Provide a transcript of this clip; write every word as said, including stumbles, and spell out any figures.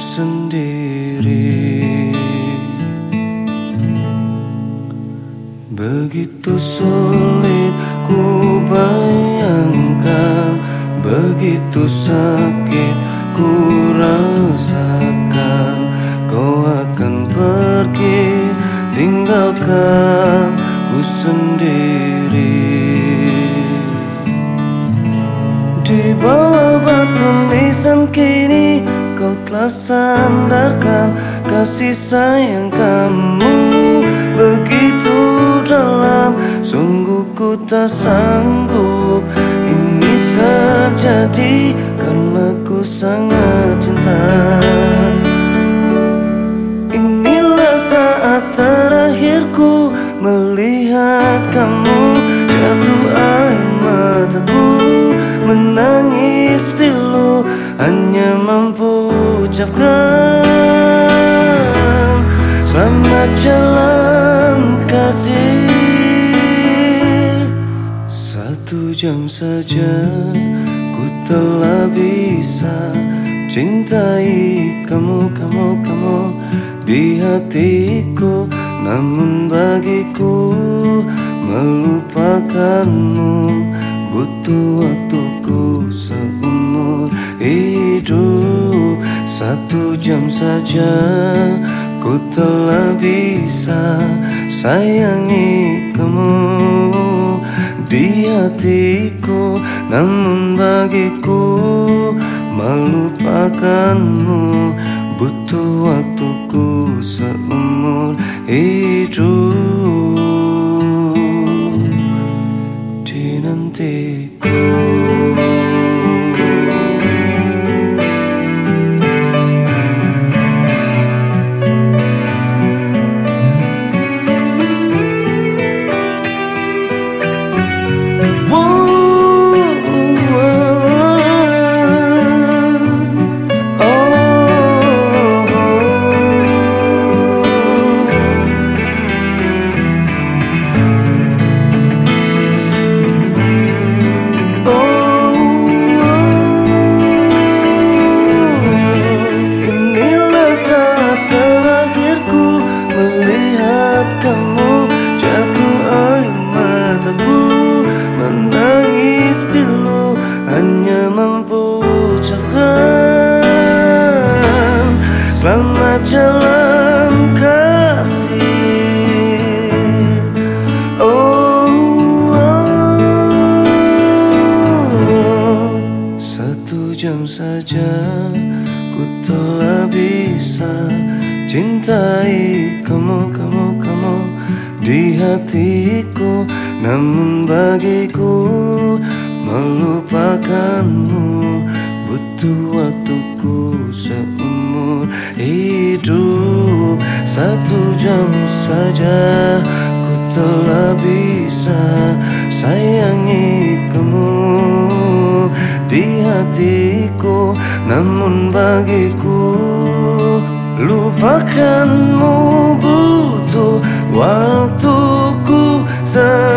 sendiri. Begitu sulit ku bayangkan, begitu sakit ku rasakan, kau akan pergi tinggalkan ku sendiri. Di bawah batu nisan kini kau telah sandarkan, kasih sayang kamu begitu dalam. Sungguh ku tak sanggup ini terjadi, karena ku sangat cinta. Inilah saat terakhirku melihat kamu, jatuh air mataku menangis pilu, hanya mampu ucapkan selamat jalan kasih. Satu jam saja ku telah bisa cintai kamu, kamu, kamu di hatiku. Namun bagiku melupakanmu butuh waktuku seumur hidup. Satu jam saja ku telah bisa sayangi kamu di hatiku. Namun bagiku melupakanmu butuh waktuku seumur hidup. Dinantiku. Kamu jatuh air mataku menangis pilu, hanya mampu ucapkan selamat jalan kasih. Oh, oh, satu jam saja ku telah bisa cintai kamu, kamu, kamu di hatiku. Namun bagiku melupakanmu butuh waktuku seumur hidup. Satu jam saja ku telah bisa sayangi kamu di hatiku. Namun bagiku lupakanmu butuh waktuku.